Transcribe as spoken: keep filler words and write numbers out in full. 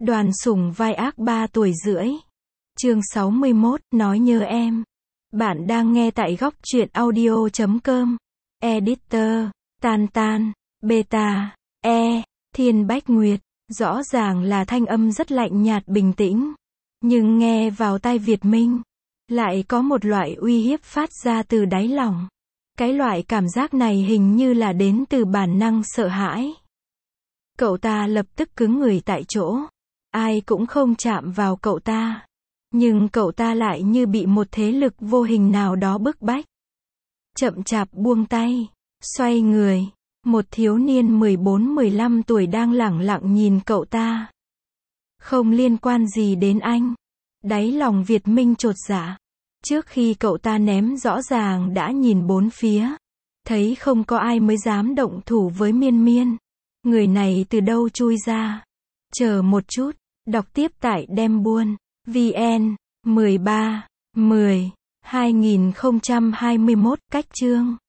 Đoàn Sủng vai ác ba tuổi rưỡi. Chương sáu mươi mốt, nói nhớ em. Bạn đang nghe tại góc truyện audio chấm com. Editor, Tan Tan, Beta, E, Thiên Bách Nguyệt. Rõ ràng là thanh âm rất lạnh nhạt bình tĩnh. Nhưng nghe vào tai Việt Minh, lại có một loại uy hiếp phát ra từ đáy lòng. Cái loại cảm giác này hình như là đến từ bản năng sợ hãi. Cậu ta lập tức cứng người tại chỗ. Ai cũng không chạm vào cậu ta. Nhưng cậu ta lại như bị một thế lực vô hình nào đó bức bách. Chậm chạp buông tay, xoay người. Một thiếu niên mười bốn mười lăm tuổi đang lẳng lặng nhìn cậu ta. Không liên quan gì đến anh. Đáy lòng Việt Minh chột dạ. Trước khi cậu ta ném rõ ràng đã nhìn bốn phía. Thấy không có ai mới dám động thủ với Miên Miên. Người này từ đâu chui ra? Chờ một chút, đọc tiếp tại Đem Buôn, vn, mười ba, mười, hai nghìn không trăm hai mươi mốt, cách chương.